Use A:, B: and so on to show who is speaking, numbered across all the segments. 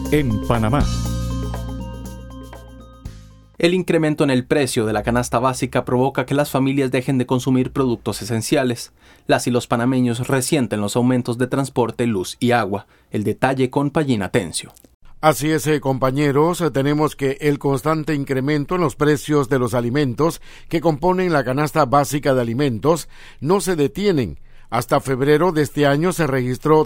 A: en Panamá.
B: El incremento en el precio de la canasta básica provoca que las familias dejen de consumir productos esenciales. Las y los panameños resienten los aumentos de transporte, luz y agua. El detalle con Payín Atencio.
C: Así es, compañeros, tenemos que el constante incremento en los precios de los alimentos que componen la canasta básica de alimentos no se detienen. Hasta febrero de este año se registró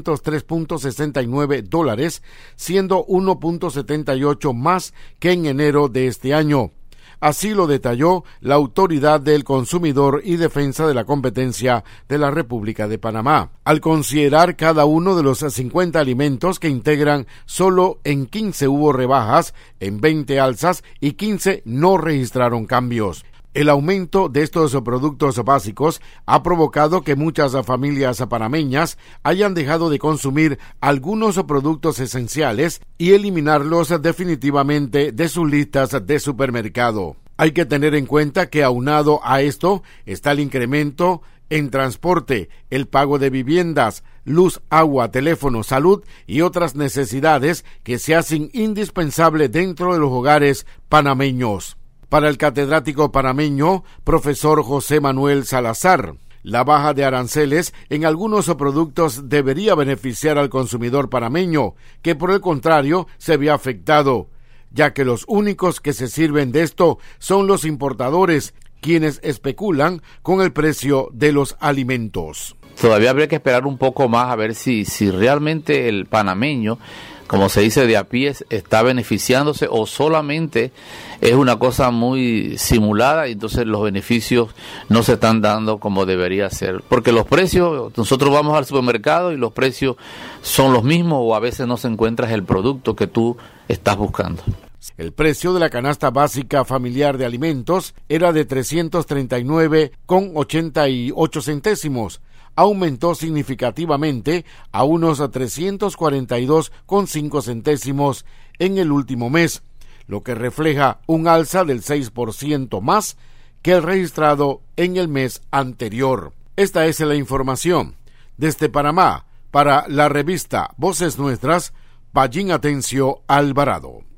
C: $303.69, siendo 1.78 más que en enero de este año. Así lo detalló la Autoridad del Consumidor y Defensa de la Competencia de la República de Panamá. Al considerar cada uno de los 50 alimentos que integran, solo en 15 hubo rebajas, en 20 alzas y 15 no registraron cambios. El aumento de estos productos básicos ha provocado que muchas familias panameñas hayan dejado de consumir algunos productos esenciales y eliminarlos definitivamente de sus listas de supermercado. Hay que tener en cuenta que aunado a esto está el incremento en transporte, el pago de viviendas, luz, agua, teléfono, salud y otras necesidades que se hacen indispensables dentro de los hogares panameños. Para el catedrático panameño, profesor José Manuel Salazar, la baja de aranceles en algunos productos debería beneficiar al consumidor panameño, que por el contrario se ve afectado, ya que los únicos que se sirven de esto son los importadores, quienes especulan con el precio de los alimentos.
D: Todavía habría que esperar un poco más a ver si realmente el panameño, como se dice de a pie, está beneficiándose o solamente es una cosa muy simulada y entonces los beneficios no se están dando como debería ser. Porque los precios, nosotros vamos al supermercado y los precios son los mismos o a veces no se encuentra el producto que tú estás buscando.
C: El precio de la canasta básica familiar de alimentos era de 339,88 centésimos. Aumentó significativamente a unos 342,5 centésimos en el último mes, lo que refleja un alza del 6% más que el registrado en el mes anterior. Esta es la información. Desde Panamá, para la revista Voces Nuestras, Payín Atencio Alvarado.